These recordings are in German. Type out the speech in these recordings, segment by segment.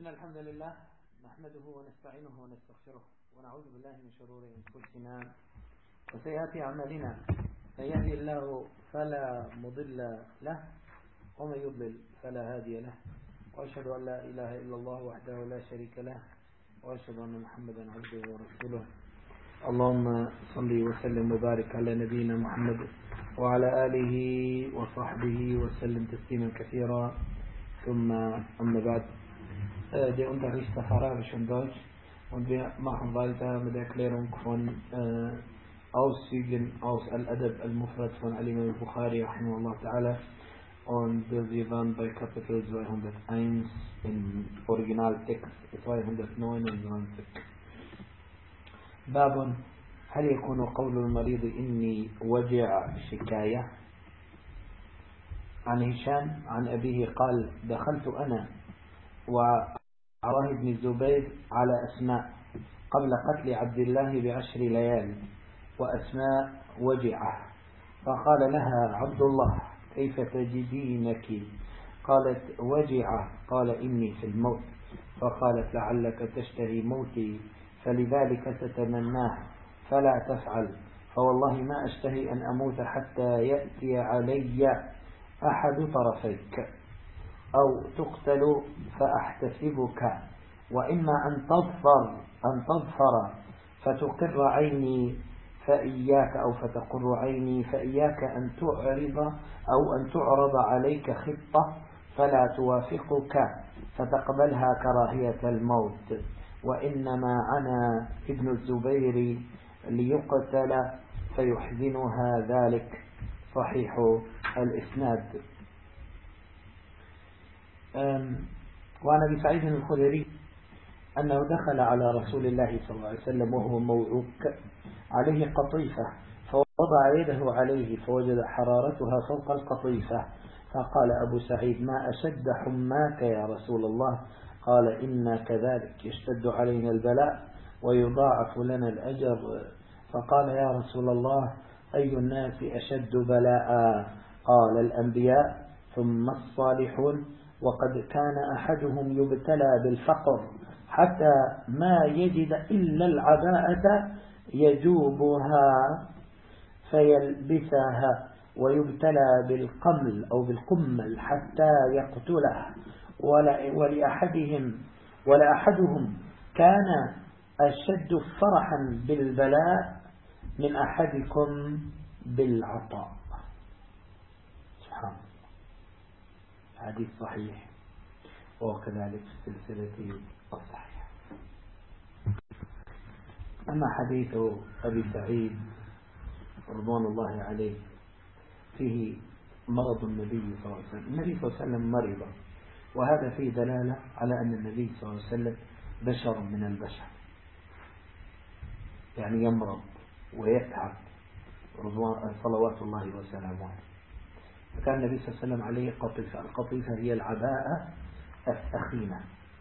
إن الحمد لله نحمده ونستعينه ونستغفره ونعوذ بالله من شرور أنفسنا وسيئات أعمالنا. من يهدي الله فلا مضل له ومن يضلل فلا هادي له، وأشهد أن لا إله إلا الله وحده لا شريك له، وأشهد أن محمدا عبده ورسوله. اللهم صل وسلم وبارك على نبينا محمد وعلى آله وصحبه وسلم تسليما كثيرا. ثم أما بعد. Der Unterricht auf Arabisch und Deutsch, und wir machen weiter mit der Erklärung von Auszügen aus Al-Adab Al-Mufrad von Al-Imam Al-Bukhari rahimahullah ta'ala, und wir waren bei Kapitel 201 im Originaltext 299. باب هل يكون قول المريض إني وجع شكاية؟ عن هشام عن أبيه قال: دخلت أنا وعراه بن الزبير على أسماء قبل قتل عبد الله ب10 ليال، وأسماء وجعه، فقال لها عبد الله: كيف تجدينك؟ قالت: وجعه. قال: إني في الموت. فقالت: لعلك تشتهي موتي فلذلك تتمناه، فلا تفعل، فوالله ما أشتهي أن أموت حتى يأتي علي أحد طرفيك، أو تقتل فأحتسبك، وإما أن تظفر فتقر عيني فإياك، أو فتقر عيني فإياك أن تعرض عليك خطة فلا توافقك فتقبلها كراهية الموت، وإنما أنا ابن الزبير ليقتل فيحزنها ذلك. صحيح الإسناد. وعن أبي سعيد الخدري أنه دخل على رسول الله صلى الله عليه وسلم وهو موعوك عليه قطيفة، فوضع يده عليه فوجد حرارتها فوق القطيفة، فقال أبو سعيد: ما أشد حماك يا رسول الله؟ قال: إنا كذلك، يشتد علينا البلاء ويضاعف لنا الأجر. فقال: يا رسول الله، أي الناس أشد بلاء؟ قال: الأنبياء ثم الصالحون، وقد كان أحدهم يبتلى بالفقر حتى ما يجد إلا العباءة يجوبها فيلبسها، ويبتلى بالقمل أو بالقمل حتى يقتله، ولأحدهم كان أشد فرحا بالبلاء من أحدكم بالعطاء. سبحان الله. حديث صحيح، وكذلك في السلسلة الصحيحة. أما حديث أبي سعيد رضوان الله عليه فيه مرض النبي صلى الله عليه وسلم. النبي صلى الله عليه وسلم مرض، وهذا فيه دلالة على أن النبي صلى الله عليه وسلم بشر من البشر، يعني يمرض ويتعب صلوات الله وسلامه عليه. فكان النبي صلى الله عليه وسلم عليه قطيفة. القطيفة هي العباءة الثخينة،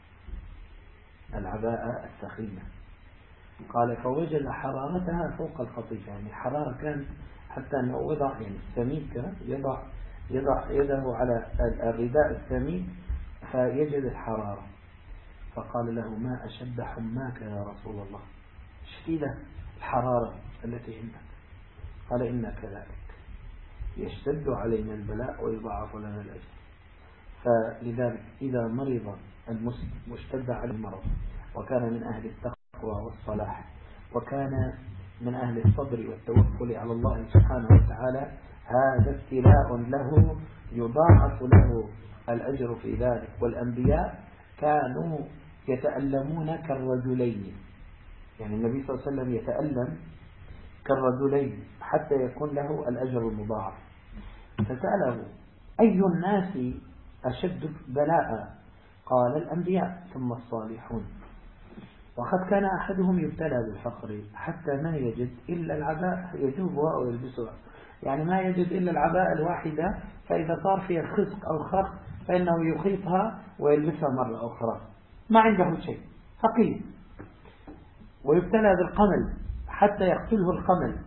العباءة الثخينة. قال: فوجد حرارتها فوق القطيفة، يعني حرارة كان حتى أنه وضع يعني السميك يضع يده على الرداء السميك فيجد الحرارة. فقال له: ما أشد حماك يا رسول الله؟ شديدة الحرارة التي عندك. قال: إنا كذلك، يشتد علينا البلاء ويضاعف لنا الأجر. فلذلك إذا مرض المسلم واشتد عليه المرض وكان من أهل التقوى والصلاح وكان من أهل الصبر والتوكل على الله سبحانه وتعالى، هذا ابتلاء له يضاعف له الأجر في ذلك. والأنبياء كانوا يتألمون كالرجلين، يعني النبي صلى الله عليه وسلم يتألم كالرجلين حتى يكون له الأجر المضاعف. فسأله: أي الناس أشد بلاء؟ قال: الأنبياء ثم الصالحون، وقد كان أحدهم يبتلى بالفقر حتى ما يجد إلا العباء يجوبها أو يلبسها، يعني ما يجد إلا العباء الواحدة، فإذا صار فيها خزق أو خرق فإنه يخيطها ويلبسها مرة أخرى، ما عنده شيء، فقير. ويبتلى بالقمل حتى يقتله القمل،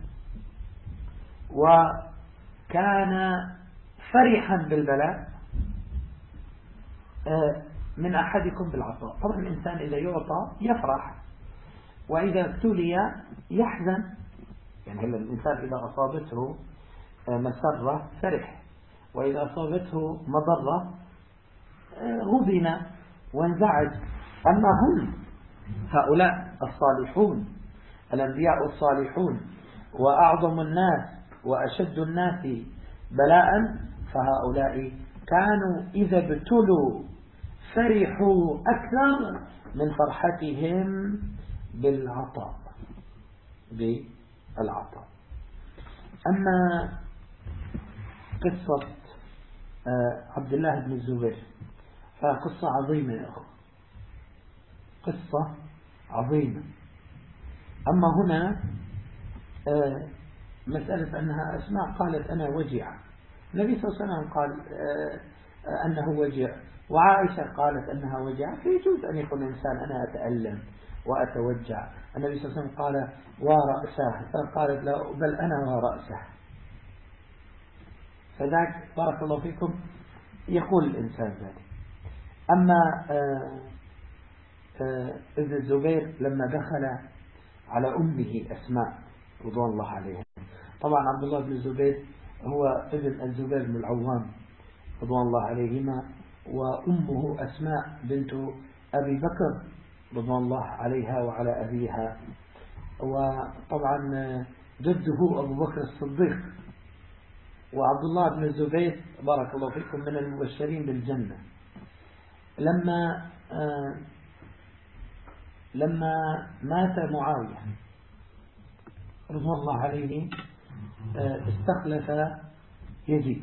وكان فرحا بالبلاء من أحدكم بالعطاء. طبعا الإنسان إذا يعطى يفرح، وإذا ابتلي يحزن. يعني هلا الإنسان إذا أصابته مسرة فرح، وإذا أصابته مضرة غبن وانزعج. أما هم هؤلاء الصالحون الأنبياء الصالحون وأعظم الناس وأشد الناس بلاء، فهؤلاء كانوا إذا ابتلوا فرحوا أكثر من فرحتهم بالعطاء. أما قصة عبد الله بن الزبير فقصة عظيمة يا أخو، قصة عظيمة. أما هنا مسألة أنها أسماء قالت أنا وجع، النبي صلى الله عليه وسلم قال أنه وجع، وعائشة قالت أنها وجع، فيجوز أن يكون الإنسان أنا أتألم وأتوجع. النبي صلى الله عليه وسلم قال ورأسه، فقالت لا بل أنا ورأسه. فذاك بارك الله فيكم يقول الإنسان ذلك. أما ابن الزبير لما دخل على أمه أسماء رضوان الله عليها، طبعا عبد الله بن الزبير هو ابن الزبير بن العوام رضوان الله عليهما، وأمه أسماء بنت أبي بكر رضوان الله عليها وعلى أبيها، وطبعا جده أبو بكر الصديق. وعبد الله بن الزبير بارك الله فيكم من المبشرين بالجنة. لما مات معاوية رضوان الله عليه استخلف يزيد،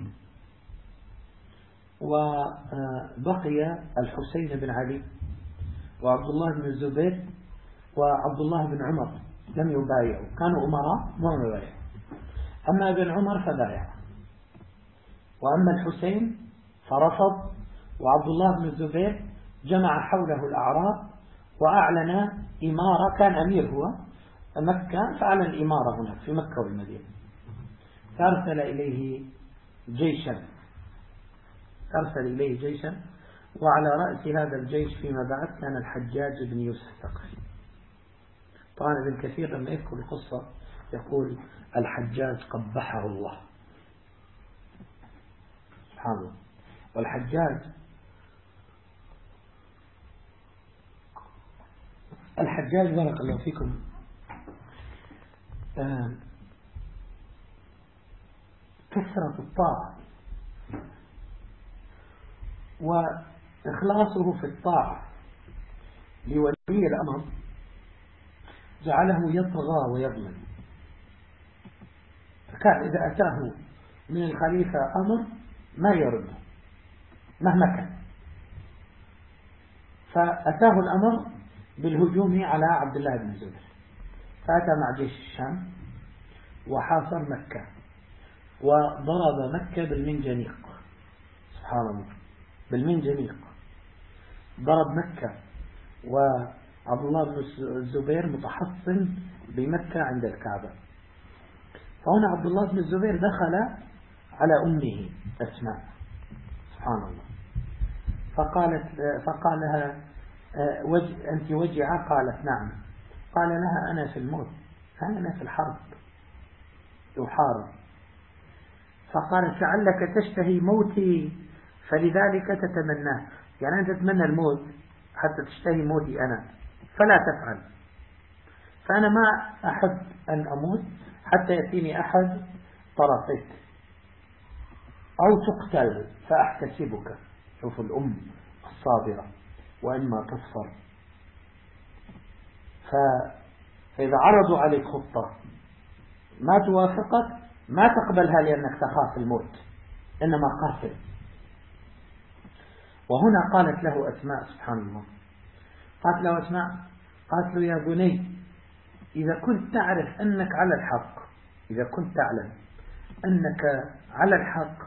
وبقي الحسين بن علي وعبد الله بن الزبير وعبد الله بن عمر لم يبايعوا، كانوا أمراء وما بايعوا. أما ابن عمر فبايع، وأما الحسين فرفض، وعبد الله بن الزبير جمع حوله الأعراب وأعلن إمارة، كان أمير هو مكة، فأعلن الإمارة هناك في مكة والمدينة، فأرسل إليه جيشا، وعلى رأس هذا الجيش فيما بعد كان الحجاج بن يوسف الثقفي. طبعا ابن كثير لما يذكر القصة يقول الحجاج قبحه الله، سبحان الله. والحجاج بارك الله فيكم كثرة الطاعة وإخلاصه في الطاعة لولي الأمر جعله يطغى ويظلم. فكان إذا أتاه من الخليفة أمر ما يرد مهما كان، فأتاه الأمر بالهجوم على عبد الله بن الزبير، فأتى مع جيش الشام وحاصر مكة وضرب مكة بالمنجنيق، سبحان الله، بالمنجنيق ضرب مكة، وعبد الله بن الزبير متحصن بمكة عند الكعبة. فهنا عبد الله بن الزبير دخل على أمه أسماء، سبحان الله، فقال لها أنت وجعة؟ قالت نعم. قال لها أنا في الموت، أنا في الحرب يحارب. فقالت لعلك تشتهي موتي فلذلك تتمناه، يعني أنت تتمنى الموت حتى تشتهي موتي أنا، فلا تفعل. فأنا ما أحب أن أموت حتى يأتيني أحد طرفك أو تقتل فأحتسبك. شوف الأم الصابرة، وإما تصفر. فإذا عرضوا عليك خطة ما توافقك ما تقبلها لأنك تخاف الموت، إنما قاتل. وهنا قالت له أسماء، سبحان الله، قالت له أسماء، قالت له يا بني إذا كنت تعرف أنك على الحق، إذا كنت تعلم أنك على الحق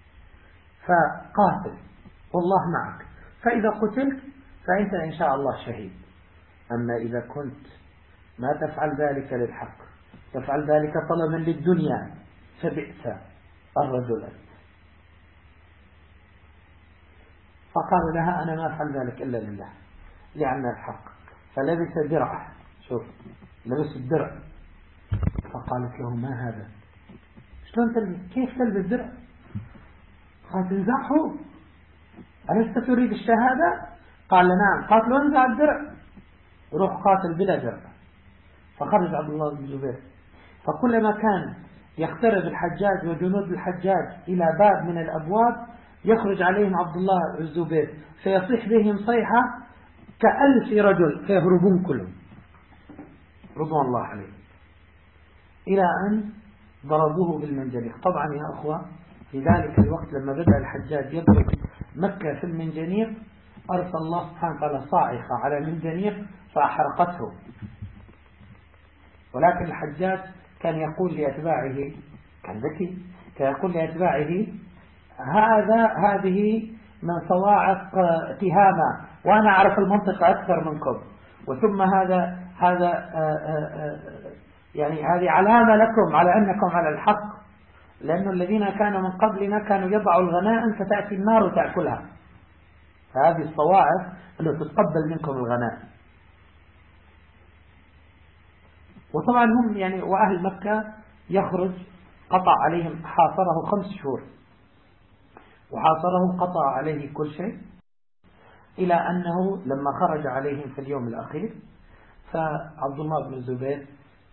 فقاتل والله معك، فإذا قتلت فأنت إن شاء الله شهيد. أما إذا كنت ما تفعل ذلك للحق، تفعل ذلك طلبا للدنيا، فبئس الرجل. فقال لها أنا ما أفعل ذلك إلا لله لأن الحق. فلبس درعه، شوف لبس الدرع. فقالت له ما هذا؟ شلون تلبس؟ كيف تلبس درع؟ قالت انزعه، ألست تريد الشهادة؟ قال نعم. قالت له انزع الدرع، روح قاتل بلا درع. فخرج عبد الله بن الزبير، فكلما كان يقترب الحجاج وجنود الحجاج إلى باب من الأبواب يخرج عليهم عبد الله بن الزبير فيصيح بهم صيحة ك1000 رجل فيهربون كلهم رضوان الله عليه، إلى أن ضربوه بالمنجنيق. طبعا يا أخوة في ذلك الوقت لما بدأ الحجاج يضرب مكة في المنجنيق أرسل الله سبحانه وتعالى صاعقة على المنجنيق فأحرقته. ولكن الحجاج كان يقول لأتباعه، كان ذكي، كان يقول لأتباعه هذه من صواعق تهامة وأنا أعرف المنطقة أكثر منكم، وثم هذا يعني هذه علامة لكم على أنكم على الحق، لأن الذين كانوا من قبلنا كانوا يضعوا الغنائم فتأتي النار وتأكلها، فهذه الصواعق أنه تتقبل منكم الغنائم. وطبعا هم يعني وأهل مكة يخرج قطع عليهم، حاصره 5 شهور وحاصرهم قطع عليه كل شيء، إلى أنه لما خرج عليهم في اليوم الأخير فعبد الله بن الزبير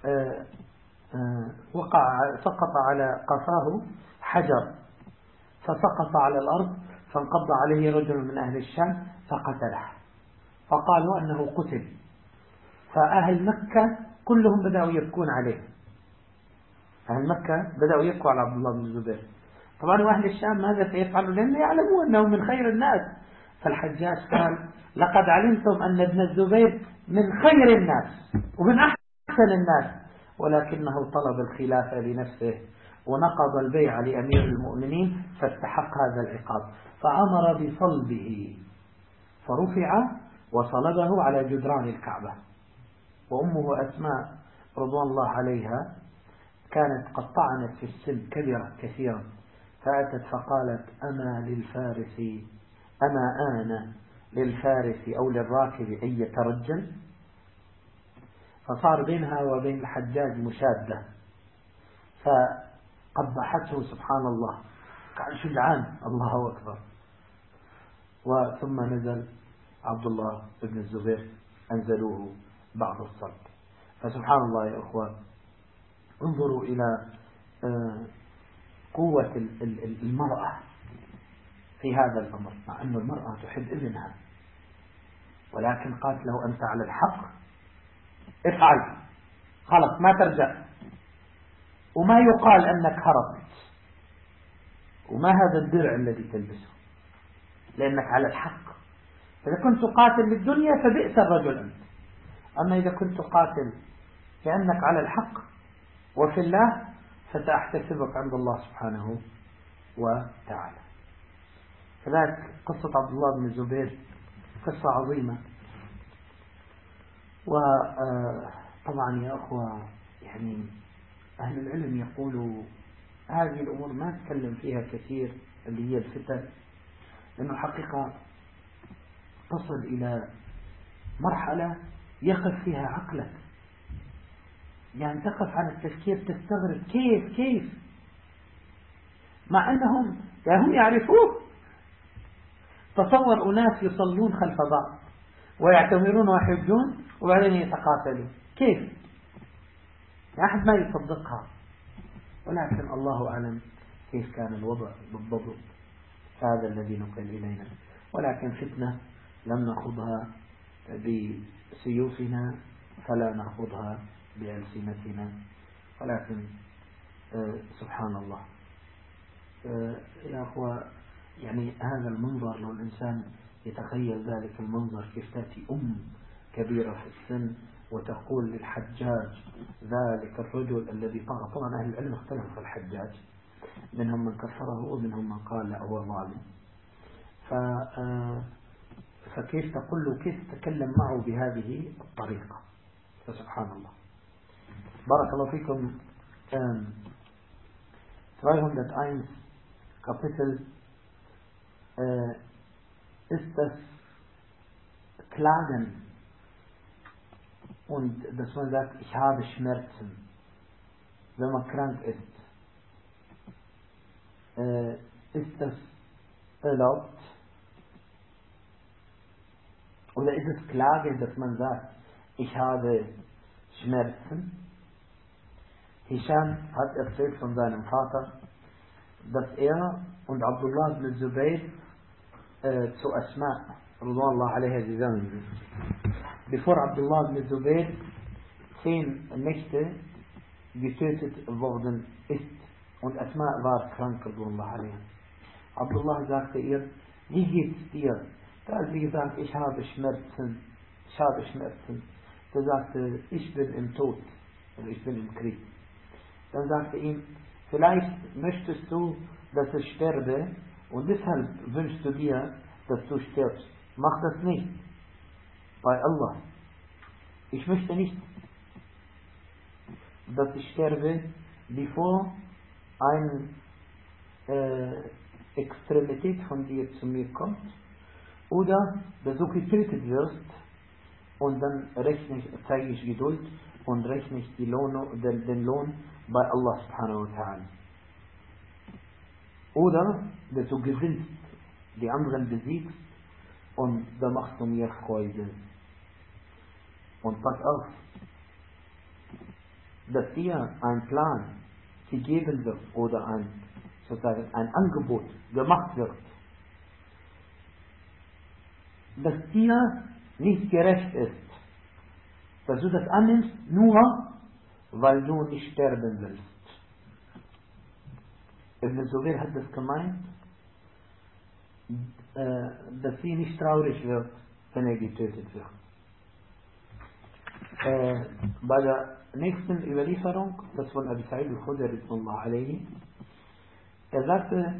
سقط على قفاه حجر فسقط على الأرض، فانقض عليه رجل من أهل الشام فقتله، فقالوا أنه قتل. فأهل مكة كلهم بدأوا يبكون عليه، أهل مكة بدأوا يبكوا على عبد الله بن الزبير. طبعا وأهل الشام ماذا سيفعلوا؟ لأنهم يعلمون أنه من خير الناس. فالحجاج قال لقد علمتم أن ابن الزبير من خير الناس ومن أحسن الناس، ولكنه طلب الخلافة لنفسه ونقض البيع لأمير المؤمنين فاستحق هذا العقاب، فأمر بصلبه فرفع وصلبه على جدران الكعبة. وأمه أسماء رضوان الله عليها كانت قد طعنت في السن كبيرة كثيرا، فأتت فقالت أما آن للفارس أو للراكب أن يترجل. فصار بينها وبين الحجاج مشادة، فقبحته سبحان الله، كان شجعان الله أكبر. وثم نزل عبد الله بن الزبير أنزلوه بعد الصلب. فسبحان الله يا أخوان، انظروا إلى قوة المرأة في هذا الأمر، مع أن المرأة تحب ابنها، ولكن قالت له أنت على الحق افعل، خلاص ما ترجع، وما يقال أنك هربت، وما هذا الدرع الذي تلبسه، لأنك على الحق. إذا كنت قاتل للدنيا فبئس الرجل أنت، أما إذا كنت قاتل لأنك على الحق وفي الله فتأحتسبك عند الله سبحانه وتعالى. فذلك قصة عبد الله بن الزبير قصة عظيمة. وطبعا يا أخوة يعني أهل العلم يقولوا هذه الأمور ما نتكلم فيها كثير، اللي هي الفتن، لأنه الحقيقة تصل إلى مرحلة يقف فيها عقلك، يعني تقف عن التفكير تستغرب كيف مع أنهم يعني هم يعرفوه. تصور أناس يصلون خلف بعض ويعتمرون ويحجون وبعدين يتقاتلون، كيف؟ يعني أحد ما يصدقها، ولكن الله أعلم كيف كان الوضع بالضبط. هذا الذي نقل إلينا، ولكن فتنة لم نخوضها بسيوفنا فلا نخوضها بألسنتنا، ولكن سبحان الله يا أخوة، يعني هذا المنظر لو الإنسان يتخيل ذلك المنظر، كيف تأتي كبيرة في السن وتقول للحجاج ذلك الرجل الذي طغى. طبعا أهل العلم اختلفوا في الحجاج، منهم من كفره ومنهم من قال لا هو ظالم. فكيف تقول له، كيف تتكلم معه بهذه الطريقة؟ فسبحان الله. بارك الله فيكم. 301 Kapitel ist das Klagen und dass man sagt, ich habe Schmerzen, wenn man krank ist. Ist das erlaubt? Oder ist es Klagen, dass man sagt, ich habe Schmerzen? Hisham hat erzählt von seinem Vater, dass er und Abdullah ibn Zubayr zu Asma, Radhiyallahu anha, gegangen sind. Bevor Abdullah ibn Zubayr 10 Nächte getötet worden ist und Asma war krank, Radhiyallahu anha. Abdullah sagte ihr, wie geht's dir? Da hat sie gesagt, ich habe Schmerzen. Da sagte, ich bin im Tod, oder ich bin im Krieg. Dann sagte ihm, vielleicht möchtest du, dass ich sterbe und deshalb wünschst du dir, dass du stirbst. Mach das nicht. Bei Allah. Ich möchte nicht, dass ich sterbe, bevor eine Extremität von dir zu mir kommt, oder dass du getötet wirst und dann zeige ich Geduld und rechne ich den Lohn bei Allah subhanahu wa ta'ala. Oder dass du gewinnst, die anderen besiegst und da machst du mir Freude. Und pass auf, dass dir ein Plan gegeben wird oder sozusagen ein Angebot gemacht wird, das dir nicht gerecht ist, dass du das annimmst, nur weil du nicht sterben willst. Ibn Zubayr hat das gemeint, dass sie nicht traurig wird, wenn er getötet wird. Bei der nächsten Überlieferung, das von Abi Sa'id al-Khudri, er sagte,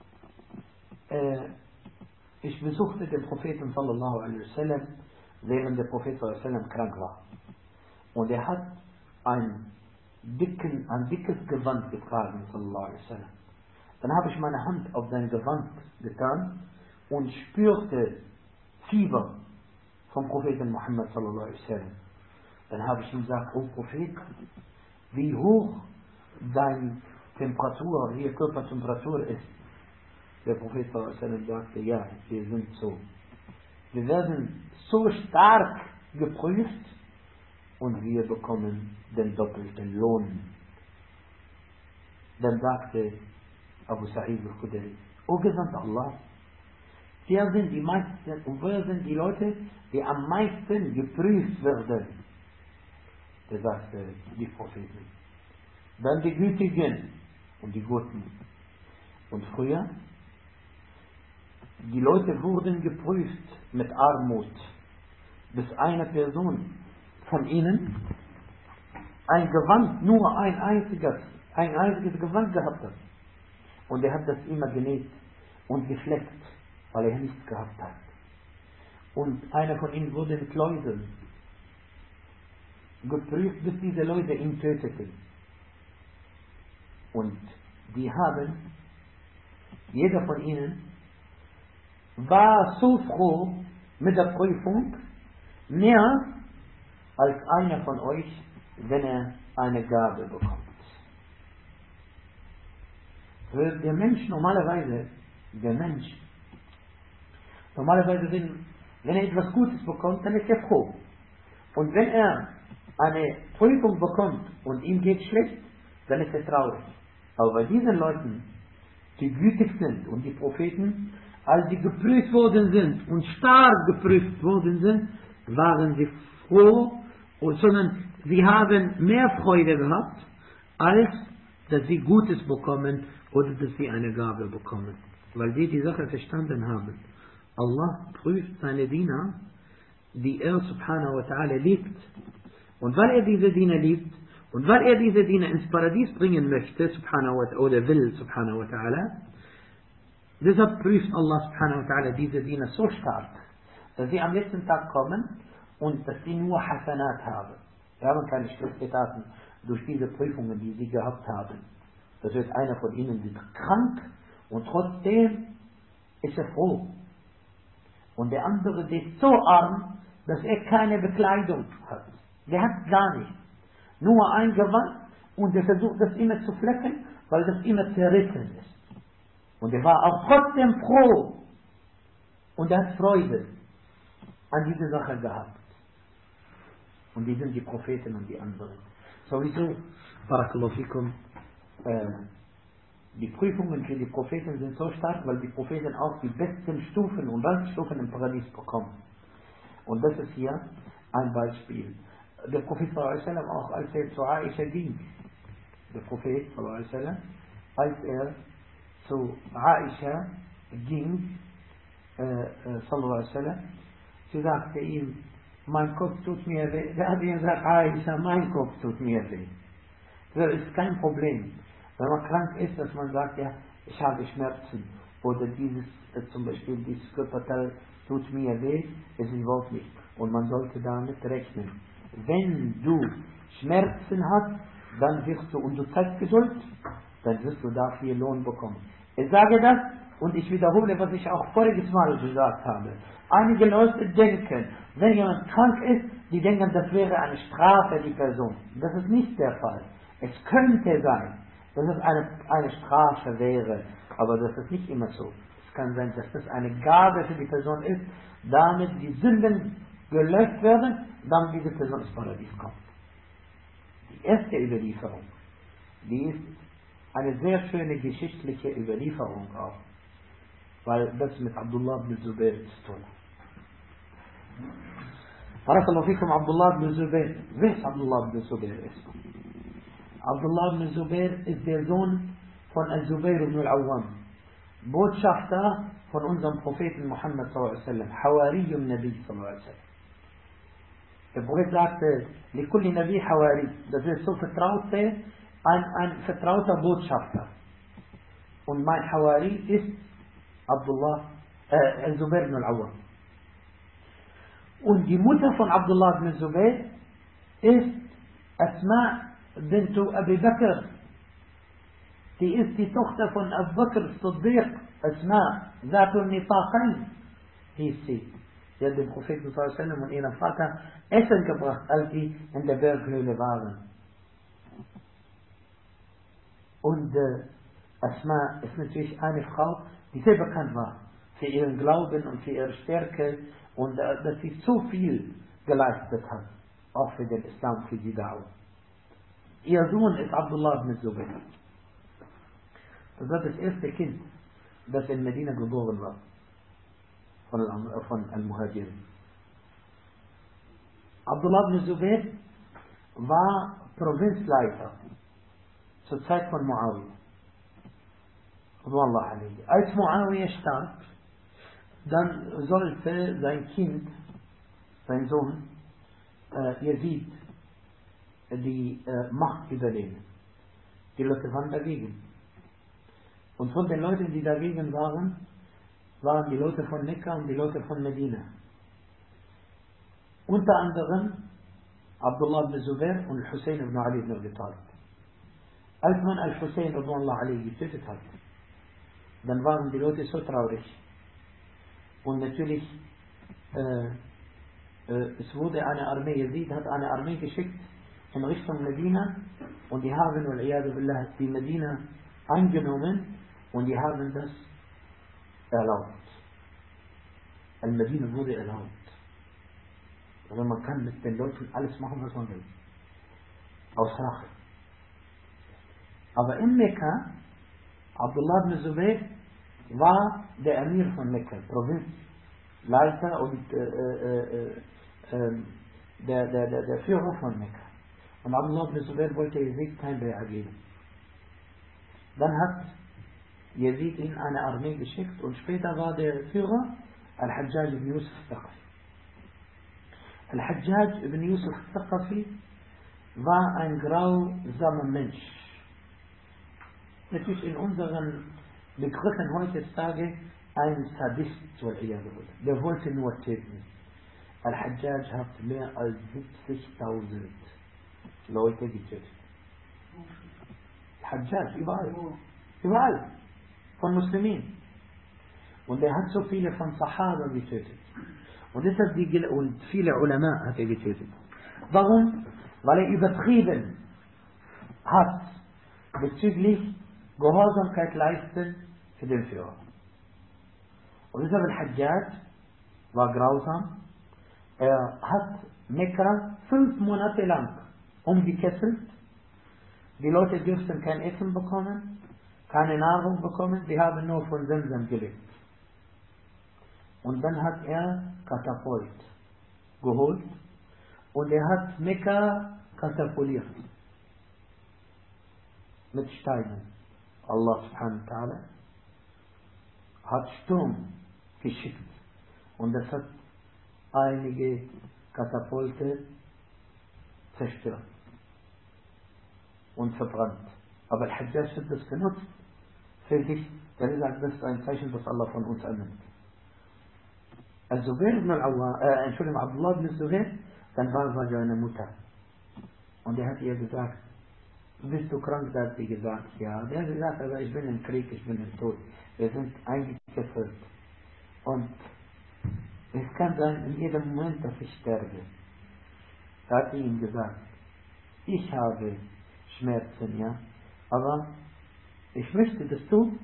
ich besuchte den Propheten sallallahu alaihi wasallam, während der Prophet sallallahu alaihi wasallam krank war. Und er hat ein dickes Gewand getragen sallallahu alaihi wasallam. Dann habe ich meine Hand auf sein Gewand getan und spürte Fieber vom Propheten Muhammad sallallahu alaihi wasallam. Dann habe ich ihm gesagt, oh Prophet, wie hoch deine Temperatur, hier Körpertemperatur ist. Der Prophet sagte, ja, wir sind so. Wir werden so stark geprüft und wir bekommen den doppelten Lohn. Dann sagte Abu Sa'id al-Khudri, O Gesandter Allah, wer sind die Leute, die am meisten geprüft werden? Der sagte, die Propheten. Dann die Gütigen und die Guten. Und früher, die Leute wurden geprüft mit Armut, bis eine Person von ihnen ein Gewand, nur ein einziges Gewand gehabt hat. Und er hat das immer genäht und gefleckt, weil er nichts gehabt hat. Und einer von ihnen wurde mit Läusen geprüft, bis diese Läuse ihn töteten. Und die haben, jeder von ihnen war so froh mit der Prüfung, mehr als einer von euch, wenn er eine Gabe bekommt. Der Mensch normalerweise, wenn er etwas Gutes bekommt, dann ist er froh. Und wenn er eine Prüfung bekommt und ihm geht schlecht, dann ist er traurig. Aber bei diesen Leuten, die gütig sind und die Propheten, als sie geprüft worden sind und stark geprüft worden sind, waren sie froh, sondern sie haben mehr Freude gehabt, als dass sie Gutes bekommen oder dass sie eine Gabe bekommen. Weil sie die Sache verstanden haben. Allah prüft seine Diener, die er subhanahu wa ta'ala liebt. Und weil er diese Diener liebt und weil er diese Diener ins Paradies bringen möchte, subhanahu wa ta'ala, oder will, subhanahu wa ta'ala, deshalb prüft Allah subhanahu wa ta'ala diese Diener so stark, dass sie am letzten Tag kommen und dass sie nur Hasanat haben. Sie haben keine schlechten Taten durch diese Prüfungen, die sie gehabt haben. Das heißt, einer von ihnen ist krank und trotzdem ist er froh. Und der andere, der ist so arm, dass er keine Bekleidung hat. Der hat gar nichts. Nur ein Gewand und der versucht das immer zu flecken, weil das immer zerrissen ist. Und er war auch trotzdem froh. Und er hat Freude an diese Sache gehabt. Und die sind die Propheten und die anderen. Sowieso, Barakallahu fikum, die Prüfungen für die Propheten sind so stark, weil die Propheten auch die besten Stufen und Rangstufen im Paradies bekommen. Und das ist hier ein Beispiel. Der Prophet sallallahu auch als er zu Aisha ging, der Prophet sallallahu als er zu Aisha ging, sallallahu sie sagte ihm, mein Kopf tut mir weh. Er hat ihm gesagt, Aisha, mein Kopf tut mir weh. Das ist kein Problem. Wenn man krank ist, dass man sagt, ja, ich habe Schmerzen. Oder dieses, zum Beispiel, dieses Körperteil tut mir weh, es ist überhaupt nicht. Und man sollte damit rechnen. Wenn du Schmerzen hast, dann wirst du, und du zeigst Geduld, dann wirst du dafür Lohn bekommen. Ich sage das, und ich wiederhole, was ich auch voriges Mal gesagt habe. Einige Leute denken, wenn jemand krank ist, die denken, das wäre eine Strafe, die Person. Das ist nicht der Fall. Es könnte sein, dass es eine Strafe wäre, aber das ist nicht immer so. Es kann sein, dass das eine Gabe für die Person ist, damit die Sünden gelöscht werden, damit diese Person ins Paradies kommt. Die erste Überlieferung, die ist eine sehr schöne geschichtliche Überlieferung auch, weil das mit Abdullah ibn Zubair zu tun hat. Barakallahu fikum, Abdullah ibn Zubair. Wer ist Abdullah ibn Zubair? Abdullah ibn Zubair ist der Sohn von Al-Zubair ibn al-Awwam, Botschafter von unserem Propheten Muhammad sallallahu alaihi wasallam, Hawari al-Nabi sallallahu alaihi wasallam. Der Prophet sagte, Likulli Nabi Hawari, das ist so ein vertrauter Botschafter. Und mein Hawari ist Abdullah, Al-Zubair ibn al-Awwam. Und die Mutter von Abdullah ibn Zubair ist Asma bint Abi Bakr. Die ist die Tochter von Abu Bakr Siddiq, Asma, Zatul Nitaqain, hieß sie. Sie hat dem Propheten sallallahu alaihi wasallam und ihrem Vater Essen gebracht, als sie in der Berghöhle waren. Und Asma ist natürlich eine Frau, die sehr bekannt war für ihren Glauben und für ihre Stärke und dass sie so viel geleistet hat, auch für den Islam, für die Da'wah. Ihr Sohn ist Abdullah ibn Zubair. Das war das erste Kind, das in Medina geboren war, von Al-Muhajirin. Abdullah ibn Zubair war Provinzleiter zur Zeit von Muawiyah. Als Muawiyah starb, dann sollte sein Kind, sein Sohn, Yazid, die Macht übernehmen. Die Leute waren dagegen. Und von den Leuten, die dagegen waren, waren die Leute von Mekka und die Leute von Medina. Unter anderem Abdullah ibn Zubair und Hussein ibn Ali ibn Abi Talib. Als man Al-Hussein ibn Ali getötet hat, dann waren die Leute so traurig. Und natürlich, es wurde eine Armee, Yazid hat eine Armee geschickt in Richtung Medina und die haben, wal-iyadu billah, die Medina eingenommen und die haben das erlaubt. Al-Medina wurde erlaubt. Also man kann mit den Leuten alles machen, was man will. Aus Rache. Aber in Mekka, Abdullah ibn Zubair war der Emir von Mekka, Provinzleiter und der Führer von Mekka. Und Abdullah ibn Zubair wollte Yazid kein Bei'a geben. Dann hat Yazid in eine Armee geschickt und später war der Führer Al-Hajjaj ibn Yusuf al-Thaqafi. Al-Hajjaj ibn Yusuf al-Thaqafi war ein grausamer Mensch. Natürlich in unseren Begriffen heutzutage ein Sadist, der wollte nur töten. Al-Hajjaj hat mehr als 70.000 Leute getötet. Al-Hajjaj, überall. Überall. Von Muslimen. Und er hat so viele von Sahaba getötet. Und deshalb und viele Ulama hat er getötet. Warum? Weil er übertrieben hat bezüglich Gehorsamkeit leisten für den Führer. Und deshalb Al-Hajjaj war grausam. Er hat Mekka 5 Monate lang umgekesselt. Die Leute dürften kein Essen bekommen, keine Nahrung bekommen, sie haben nur von Zemzem gelebt. Und dann hat er Katapult geholt und er hat Mekka katapultiert. Mit Steinen. Allah subhanahu wa ta'ala hat Sturm geschickt und das hat einige Katapulte zerstört und verbrannt. Aber Al-Hajjaj hat das genutzt für sich. Der sagt, das ist ein Zeichen, das Allah von uns annimmt. Zubair ibn Entschuldigung, Abdullah ibn Zubair, dann war seine Mutter. Und er hat ihr gesagt, bist du krank? Da hat sie gesagt, ja. Der hat gesagt, aber ich bin im Krieg, ich bin im Tod. Wir sind eingekesselt. Und es kann sein, in jedem Moment, dass ich sterbe. Da hat sie ihm gesagt, ich habe Schmerzen, ja. Aber ich möchte, dass du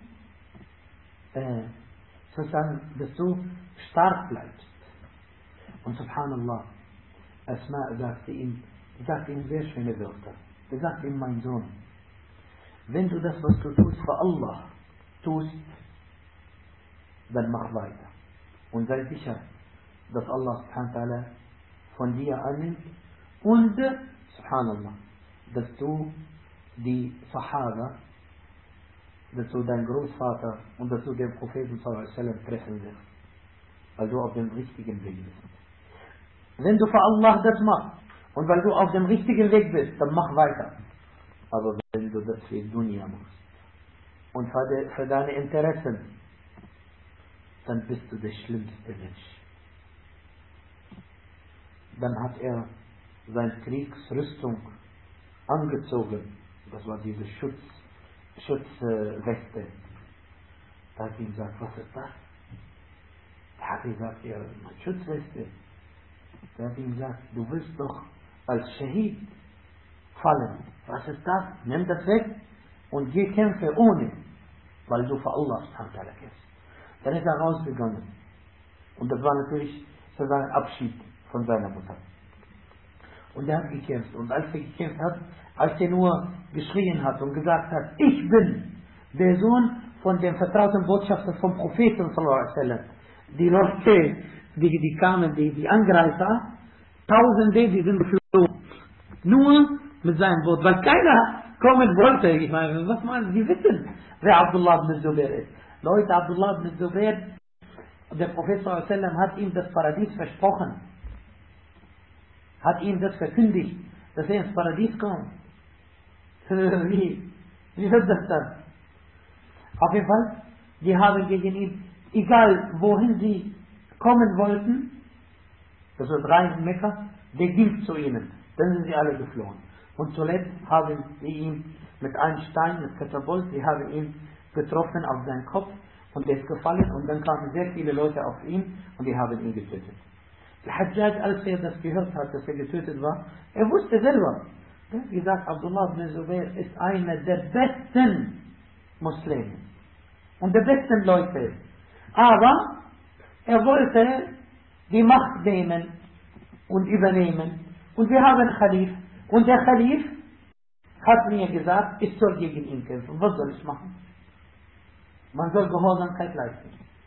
sozusagen, dass du stark bleibst. Und subhanallah, Asma sagte ihm sehr schöne Wörter. Sie sagt ihm, mein Sohn, wenn du das, was du tust, für Allah tust, dann mach weiter. Und sei sicher, dass Allah subhanahu wa ta'ala von dir annimmt und, subhanallah, dass du die Sahaba, dass du deinen Großvater und dass du den Propheten sallallahu alaihi wasallam treffen wirst, weil du auf dem richtigen Weg bist. Wenn du für Allah das machst und weil du auf dem richtigen Weg bist, dann mach weiter. Aber wenn du das für Dunya machst und für deine Interessen, dann bist du der schlimmste Mensch. Dann hat er seine Kriegsrüstung angezogen. Das war diese Schutzweste. Da hat ihm gesagt, was ist das? Da hat er gesagt, ja, meine Schutzweste. Da hat ihm gesagt, du willst doch als Shahid fallen. Was ist das? Nimm das weg und geh kämpfe ohne, weil du für Allah subhanahu wa ta'ala kämpfst. Dann ist er rausgegangen. Und das war natürlich sozusagen Abschied von seiner Mutter. Und er hat gekämpft. Und als er gekämpft hat, als er nur geschrien hat und gesagt hat, ich bin der Sohn von dem vertrauten Botschafter vom Propheten sallallahu alaihi wasallam. Die Leute, die kamen, die Angreifer, Tausende, die sind geflohen. Nur mit seinem Boot, weil keiner kommen wollte. Ich meine, was meinen Sie? Wissen, wer Abdullah ibn Zubair ist. Leute, Abdullah ibn Zubair, der Prophet sallallahu alaihi wasallam hat ihm das Paradies versprochen. Hat ihm das verkündigt, dass er ins Paradies kommt. Wie wird das dann? Auf jeden Fall, die haben gegen ihn, egal wohin sie kommen wollten, das wird rein Mekka, der ging zu ihnen. Dann sind sie alle geflohen. Und zuletzt haben sie ihn mit einem Stein, mit Katapult, sie haben ihn getroffen auf seinen Kopf und er ist gefallen und dann kamen sehr viele Leute auf ihn und die haben ihn getötet. Al-Hajjaj, als er das gehört hat, dass er getötet war, er wusste selber. Er hat gesagt, Abdullah ibn Zubair ist einer der besten Muslime und der besten Leute. Aber er wollte die Macht nehmen und übernehmen. Und wir haben Khalif. Und der Khalif hat mir gesagt, ich soll gegen ihn kämpfen. Was soll ich machen? Man soll Gehorsamkeit leisten.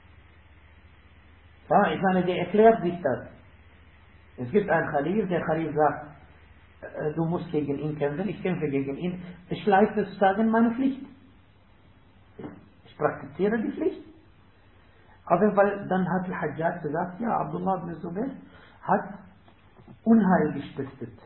Ja, ich meine, der erklärt sich das. Es gibt einen Khalif, der Khalif sagt, du musst gegen ihn kämpfen, ich kämpfe gegen ihn. Ich leiste sozusagen meine Pflicht. Ich praktiziere die Pflicht. Auf jeden Fall, dann hat Al-Hajjaj gesagt, ja, Abdullah ibn Zubair hat Unheil gestiftet.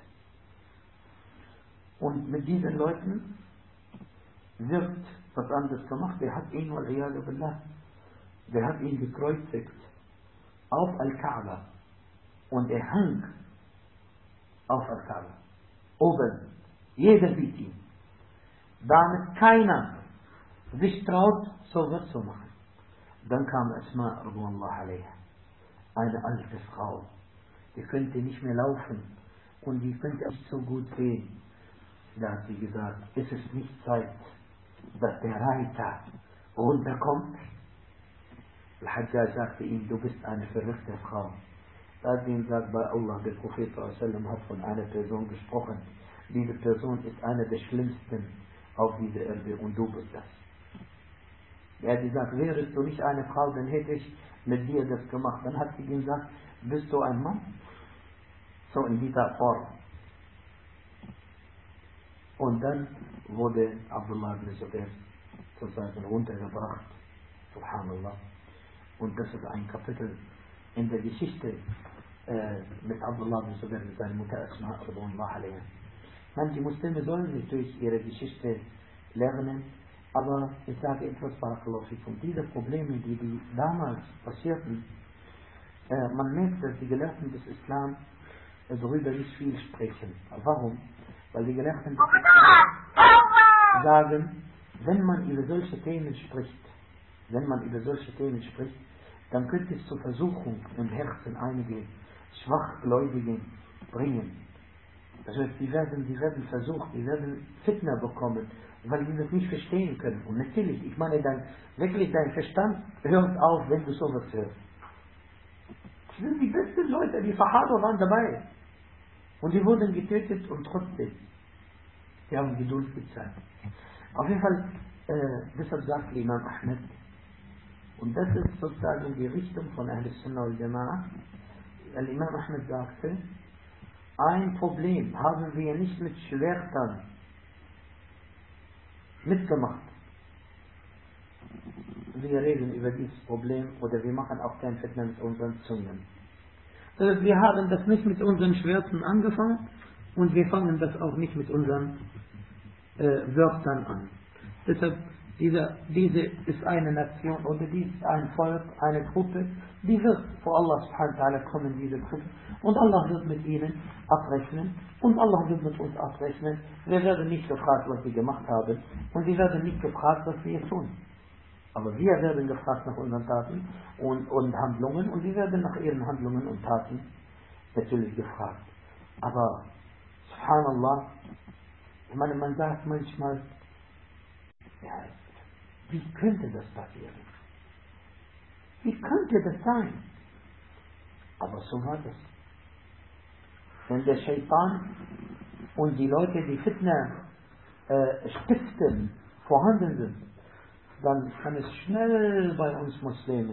Und mit diesen Leuten wird was anderes gemacht. Der hat ihn, der hat ihn gekreuzigt auf Al-Kaaba. Und er hang auf Al-Kaaba. Oben. Jeder sieht ihn. Damit keiner sich traut, so was zu machen. Dann kam Asma radhiyallahu anha, eine alte Frau, die könnte nicht mehr laufen und die könnte nicht so gut sehen. Da hat sie gesagt, ist es nicht Zeit, dass der Reiter runterkommt? Al-Hajjaj sagte ihm, du bist eine verrückte Frau. Da hat sie ihm gesagt, bei Allah, der Prophet ﷺ hat von einer Person gesprochen. Diese Person ist eine der schlimmsten auf dieser Erde und du bist das. Er hat gesagt, wärst du nicht eine Frau, dann hätte ich mit dir das gemacht. Dann hat sie ihm gesagt, bist du ein Mann? So in dieser Form. Und dann wurde Abdullah ibn Zubair sozusagen runtergebracht. Subhanallah. Und das ist ein Kapitel in der Geschichte mit Abdullah ibn Zubair mit seiner Mutter Asma radhiyallahu anha. Nein, die Muslime sollen sich durch ihre Geschichte lernen, aber ich sage etwas, barakallahu fikum, diese Probleme, die damals passierten, man merkt, dass die Gelehrten des Islam darüber nicht viel sprechen. Warum? Weil die Gelehrten des Islam sagen, wenn man über solche Themen spricht, dann könnte es zur Versuchung im Herzen einige Schwachgläubigen bringen. Das heißt, die werden versucht, die werden Fitna bekommen, weil sie das nicht verstehen können. Und natürlich, ich meine, dein Verstand hört auf, wenn du sowas hörst. Das sind die besten Leute, die Sahaba waren dabei. Und die wurden getötet und trotzdem, die haben Geduld gezeigt. Auf jeden Fall, deshalb sagt Imam Ahmed, und das ist sozusagen die Richtung von Ahl Sunnah wal Jama'a. Imam Ahmed sagte, ein Problem haben wir nicht mit Schwertern mitgemacht. Wir reden über dieses Problem oder wir machen auch kein Fitna mit unseren Zungen. Also wir haben das nicht mit unseren Schwertern angefangen und wir fangen das auch nicht mit unseren Wörtern an. Deshalb, diese ist eine Nation oder dies ist ein Volk, eine Gruppe, die wird vor Allah subhanahu wa ta'ala kommen, diese Gruppe, und Allah wird mit ihnen abrechnen und Allah wird mit uns abrechnen. Wir werden nicht gefragt, was wir gemacht haben, und wir werden nicht gefragt, was wir tun. Aber wir werden gefragt nach unseren Taten und Handlungen, und wir werden nach ihren Handlungen und Taten natürlich gefragt. Aber subhanallah, ich meine, man sagt manchmal, ja, wie könnte das passieren? Wie könnte das sein? Aber so war das. Wenn der Shaitan und die Leute, die Fitna stiften, vorhanden sind, dann kann es schnell bei uns Muslimen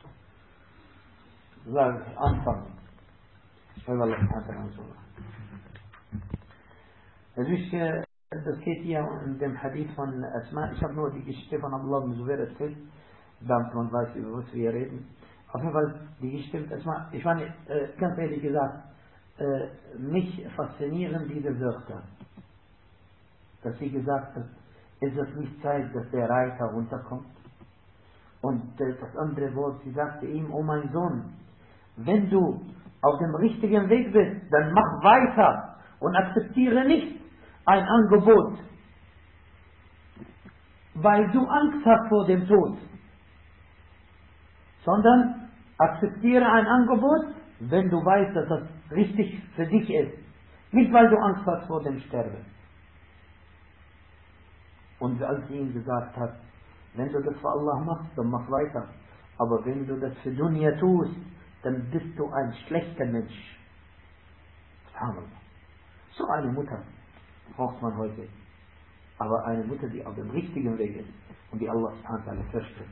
anfangen. Das geht hier in dem Hadith von Asma. Ich habe nur die Geschichte von Abdullah ibn Zubair erzählt, damit man weiß, über was wir reden. Auf jeden Fall die Geschichte mit Asma. Ich meine, ganz ehrlich gesagt, mich faszinieren diese Wörter. Dass sie gesagt hat, ist es nicht Zeit, dass der Reiter runterkommt? Und das andere Wort, sie sagte ihm, oh mein Sohn, wenn du auf dem richtigen Weg bist, dann mach weiter und akzeptiere nicht ein Angebot, weil du Angst hast vor dem Tod, sondern akzeptiere ein Angebot, wenn du weißt, dass das richtig für dich ist, nicht weil du Angst hast vor dem Sterben. Und als sie ihm gesagt hat, wenn du das für Allah machst, dann mach weiter, aber wenn du das für Dunya tust, dann bist du ein schlechter Mensch. Subhanallah. So eine Mutter braucht man heute. Aber eine Mutter, die auf dem richtigen Weg ist und die Allah subhanahu wa ta'ala fürchtet.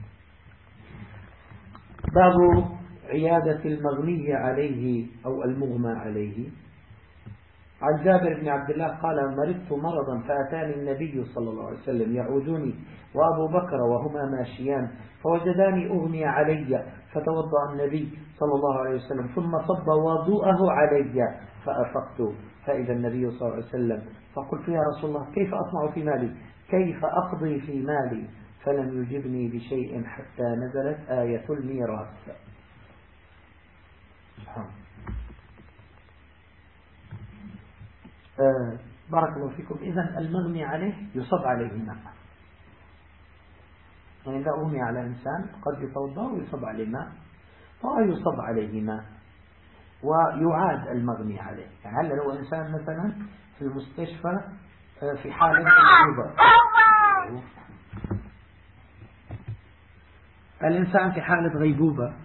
Babu عيادة المغمي عليه أو المغمى عليه. عن جابر بن عبد الله قال مرضت مرضا فأتاني النبي صلى الله عليه وسلم يعودني وأبو بكر وهما ماشيان فوجداني أغمي علي فتوضأ النبي صلى الله عليه وسلم ثم صب وضوءه علي فأفقت فإذا النبي صلى الله عليه وسلم فقلت يا رسول الله كيف أصنع في مالي كيف أقضي في مالي فلم يجبني بشيء حتى نزلت آية الميراث. بارك الله فيكم. إذن المغمي عليه يصب عليه ماء. يعني إذا أغمي على إنسان قد يتوضأ ويصب عليه ماء، أو يصب عليه ماء ويعاد المغمي عليه. يعني هلا لو إنسان مثلا في المستشفى في حالة غيبوبة، الإنسان في حالة غيبوبة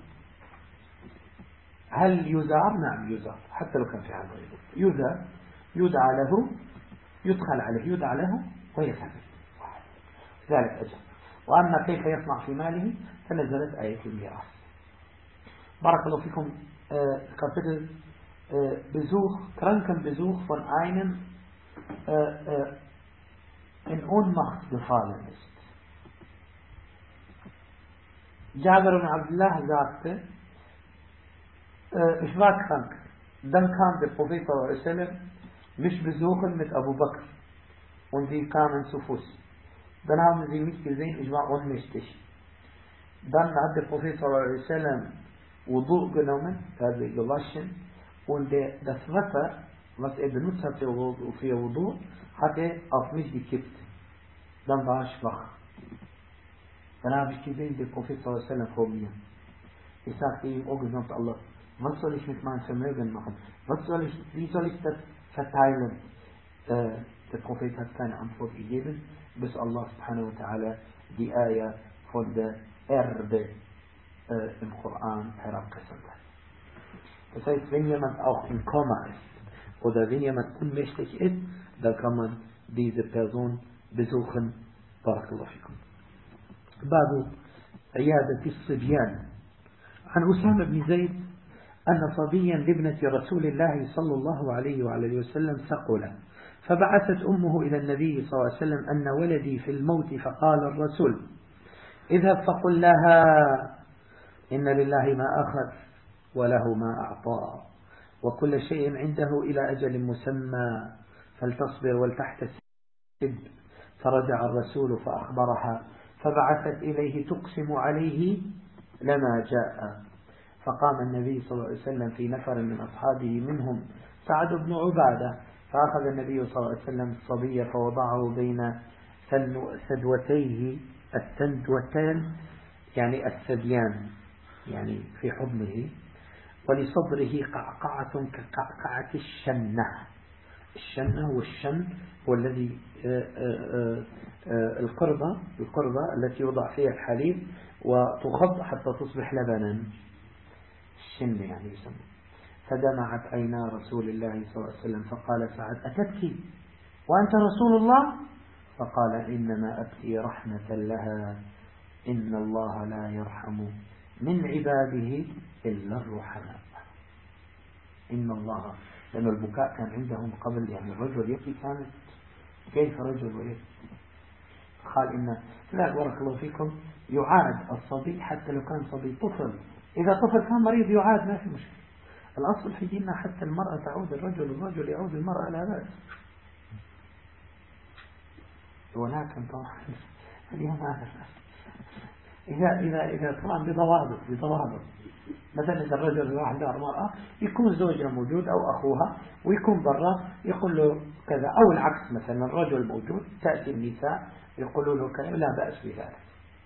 هل يزار؟ نعم يزار، حتى لو كان في حالة غيبوبة يدعى له، يدخل عليه، يدعى له ويذهب ذلك أجل. وأما كيف يصنع في ماله فنزلت آية الميراث. بارك الله فيكم. Kapitel Krankenbesuch von einem in Ohnmacht gefallen ist. Jabir ibn Abdullah sagte, ich war krank. Dann kam der Prophet sallallahu alaihi wasallam mich besuchen mit Abu Bakr und sie kamen zu Fuß. Dann haben sie mich gesehen, ich war ohnmächtig. Dann hat der Prophet sallallahu alaihi wasallam Wudu genommen, hat er gewaschen und das Wasser, was er benutzt hat für Wudu, hat er auf mich gekippt. Dann war ich schwach. Dann habe ich gesehen, der Prophet sallallahu alaihi wasallam vor mir. Ich sagte ihm, oh Gesandter Allah, was soll ich mit meinem Vermögen machen? Wie soll ich das verteilen? Der Prophet hat keine Antwort gegeben, bis Allah subhanahu wa ta'ala die Ayah von der Erde im Koran herabgesandt hat. Das heißt, wenn jemand auch im Koma ist oder wenn jemand unmächtig ist, dann kann man diese Person besuchen. Barakallahu fikum. Babu عيادة الصبيان. عن أسامة بن زيد أن صبيا لابنة رسول الله صلى الله عليه وعلى وسلم ثقل، فبعثت أمه إلى النبي صلى الله عليه وسلم أن ولدي في الموت، فقال الرسول اذهب فقل لها إن لله ما أخذ وله ما أعطى وكل شيء عنده إلى أجل مسمى فلتصبر ولتحتسب. فرجع الرسول فأخبرها، فبعثت إليه تقسم عليه لما جاء. فقام النبي صلى الله عليه وسلم في نفر من أصحابه منهم سعد بن عبادة، فأخذ النبي صلى الله عليه وسلم الصبي فوضعه بين ثدوتيه، الثدوتان يعني الثديان، يعني في حضنه، ولصدره قعقعة كقعقعة الشنة. الشنة والشن هو الذي القربة التي يوضع فيها الحليب وتخض حتى تصبح لبنا، الشن يعني يسمى. فدمعت عينا رسول الله صلى الله عليه وسلم فقال سعد أتبكي وأنت رسول الله؟ فقال إنما أبكي رحمة لها، إن الله لا يرحم من عباده إلا الرحماء. إن الله، لأن البكاء كان عندهم قبل، يعني الرجل يبكي كانت كيف رجل ويبكي؟ قال إن لا بارك الله فيكم يعاد الصبي حتى لو كان صبي طفل، إذا طفل كان مريض يعاد ما في مشكلة. الأصل في ديننا حتى المرأة تعود الرجل والرجل يعود المرأة لا بأس، ولكن طبعا اليوم هذا إذا طبعا بضوابط. مثلا إذا الرجل راح دار المرأة يكون زوجها موجود أو أخوها ويكون برا يقول له كذا، أو العكس، مثلا الرجل موجود تأتي النساء يقولوا له كذا، لا بأس بذلك.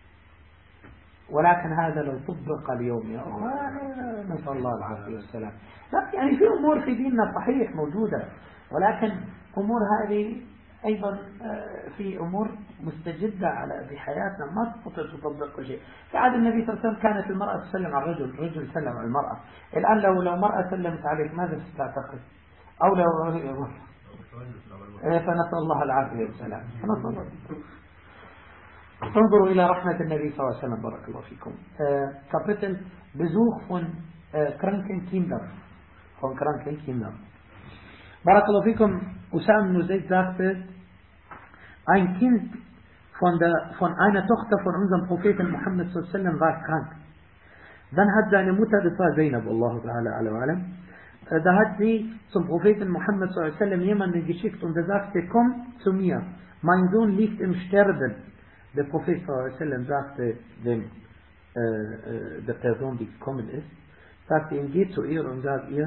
ولكن هذا لو طبق اليوم يا أخوان نسأل الله العافية والسلام. لا يعني في أمور في ديننا صحيح موجودة، ولكن أمور هذه أيضا في أمور مستجدة على بحياتنا ما تستطيع تطبق كل شيء. في عهد النبي صلى الله عليه وسلم كانت المرأة تسلم على الرجل، الرجل سلم على المرأة. الآن لو مرأة سلمت عليك ماذا ستعتقد؟ أو لو فنسأل الله العافية والسلام. انظروا إلى رحمة النبي صلى الله عليه وسلم. بارك الله فيكم. Kapitel Besuch von kranken Kindern. Von kranken Kindern. بارك الله فيكم. Usama ibn Zayd sagte, ein Kind von einer Tochter von unserem Propheten Muhammad sallallahu alaihi wasallam war krank. Dann hat seine Mutter, das war Zainab, Allahu ta'ala alam, da hat sie zum Propheten Muhammad sallallahu alaihi wasallam jemanden geschickt und er sagte, komm zu mir, mein Sohn liegt im Sterben. Der Prophet sallallahu alaihi wasallam sagte der Person, die gekommen ist, sagte ihm, geh zu ihr und sag ihr,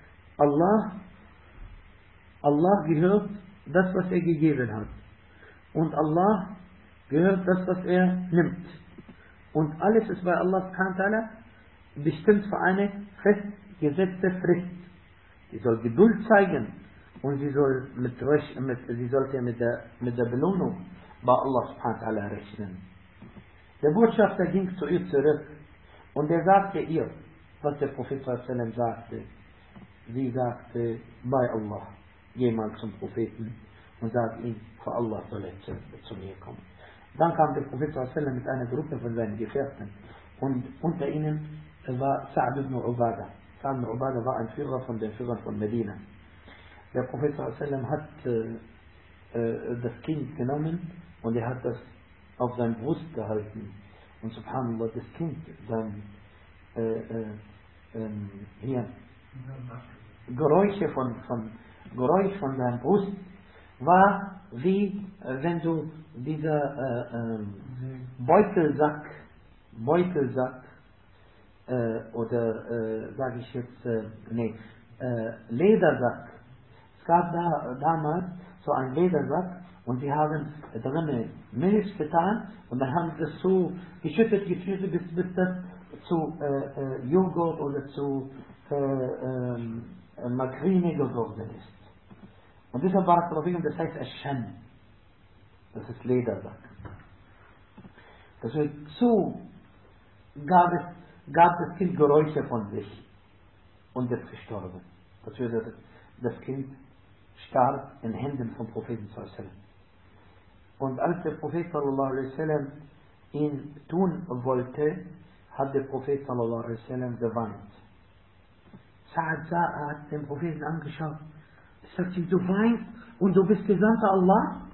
Allah gehört das, was er gegeben hat. Und Allah gehört das, was er nimmt. Und alles ist bei Allah subhanahu wa ta'ala bestimmt für eine festgesetzte Frist. Sie soll Geduld zeigen und sie sollte mit der Belohnung bei Allah subhanahu wa ta'ala rechnen. Der Botschafter ging zu ihr zurück und er sagte ihr, was der Prophet sallallahu sagte. Sie sagte, bei Allah, geh mal zum Propheten und sag ihm, für Allah soll er zu mir kommen. Dann kam der Prophet sallallahu mit einer Gruppe von seinen Gefährten und unter ihnen war Sa'd ibn Ubadah. Sa'd ibn Ubadah war ein Führer von den Führern von Medina. Der Prophet sallallahu hat das Kind genommen und er hat das auf seine Brust gehalten. Und subhanallah, das Kind dann hier Geräusch von deiner Brust war wie wenn du dieser Beutelsack oder sage ich jetzt Ledersack. Es gab damals so einen Ledersack und sie haben drinnen Milch getan und dann haben sie das so geschüttet, bis das zu Joghurt oder zu Margarine geworden ist. Und deshalb war es das heißt Aschan. Das ist Ledersack. Das wird so, gab das Kind Geräusche von sich und ist gestorben. Das Kind starb in Händen vom Propheten sallallahu alaihi wasallam. Und als der Prophet sallallahu alaihi wasallam ihn tun wollte, hat der Prophet sallallahu alaihi wasallam geweint. Sa'ad hat den Propheten angeschaut. Er sagt ihm, du weinst und du bist Gesandter Allah?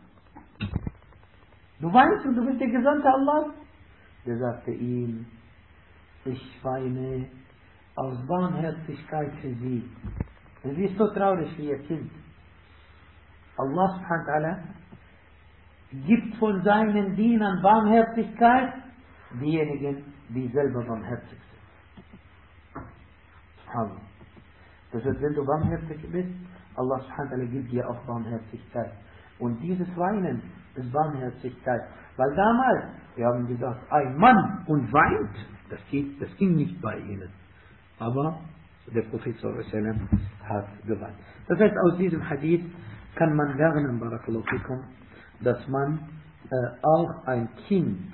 Du weinst und du bist der Gesandte Allah? Er sagte ihm, ich weine aus Barmherzigkeit für sie. Und sie ist so traurig wie ihr Kind. Allah subhanahu wa ta'ala gibt von seinen Dienern Barmherzigkeit diejenigen, die selber barmherzig sind. Subhanallah. Das heißt, wenn du barmherzig bist, Allah subhanahu wa ta'ala gibt dir auch Barmherzigkeit. Und dieses Weinen ist Barmherzigkeit. Weil damals, wir haben gesagt, ein Mann und weint, das ging nicht bei ihnen. Aber der Prophet sallallahu alaihi wasallam hat geweint. Das heißt, aus diesem Hadith kann man lernen, barakallahu fikum, dass man auch ein Kind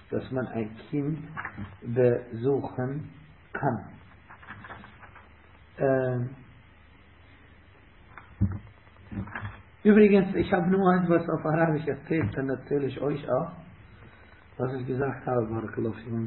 besuchen kann. Übrigens, ich habe nur etwas auf Arabisch erzählt, dann erzähle ich euch auch, was ich gesagt habe, barakallahu fikum.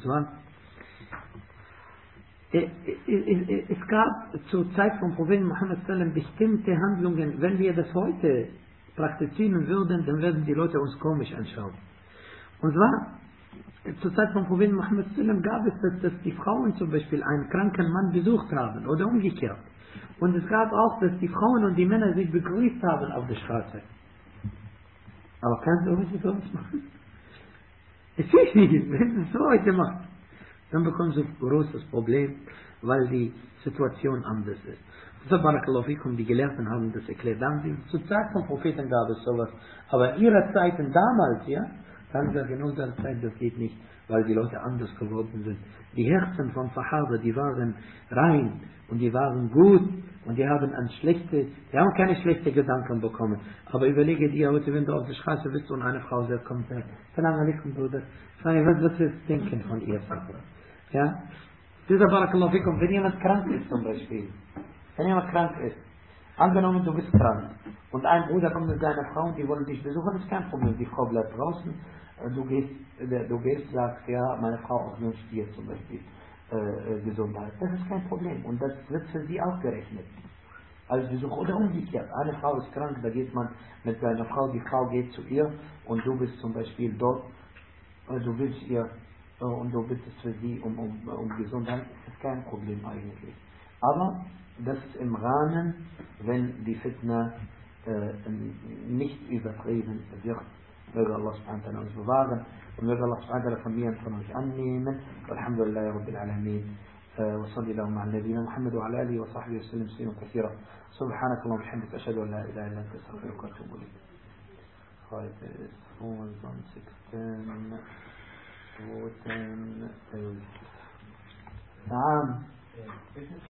Es gab zur Zeit von Propheten Muhammad sallam bestimmte Handlungen, wenn wir das heute praktizieren würden, dann werden die Leute uns komisch anschauen. Und zwar, zur Zeit von Propheten Muhammad sallam gab es, dass die Frauen zum Beispiel einen kranken Mann besucht haben oder umgekehrt. Und es gab auch, dass die Frauen und die Männer sich begrüßt haben auf der Straße. Aber kannst du was für uns machen? Es ist nicht, wenn du es so heute machst, dann bekommst du ein großes Problem, weil die Situation anders ist. So, barakallahu fikum, die Gelehrten haben das erklärt. Zur Zeit von Propheten gab es sowas. Aber in ihrer Zeit damals, ja, dann gesagt, in unserer Zeit, das geht nicht, weil die Leute anders geworden sind. Die Herzen von Sahaba, die waren rein und die waren gut und die haben keine schlechten Gedanken bekommen. Aber überlege dir heute, wenn du auf der Straße bist und eine Frau sagt, kommt, Salam alaikum, Bruder, was willst du denken von ihr? Ja? Dieser barakallahu fikum, wenn jemand krank ist zum Beispiel, angenommen du bist krank und ein Bruder kommt mit seiner Frau und die wollen dich besuchen, ist kein Problem, die Frau bleibt draußen, du gehst, sagst, ja, meine Frau auch wünscht dir zum Beispiel Gesundheit, das ist kein Problem und das wird für sie auch gerechnet. Als Besuch oder umgekehrt, eine Frau ist krank, da geht man mit seiner Frau, die Frau geht zu ihr und du bist zum Beispiel dort, du willst ihr und du bittest für sie um Gesundheit, ist kein Problem eigentlich. Aber das ist im Rahmen, wenn die Fitna nicht übertrieben wird. Möge Allah subhanahu wa ta'ala uns bewahren und möge Allah subhanahu wa ta'ala von mir und von euch annehmen. Alhamdulillah Rabbil Alameen. وصلى اللهم على نبينا محمد وعلى اله وصحبه وسلم تسليما كثيرا. سبحانك اللهم وبحمدك اشهد ان لا اله الا انت استغفرك واتوب اليك. وتنفيذ. نعم.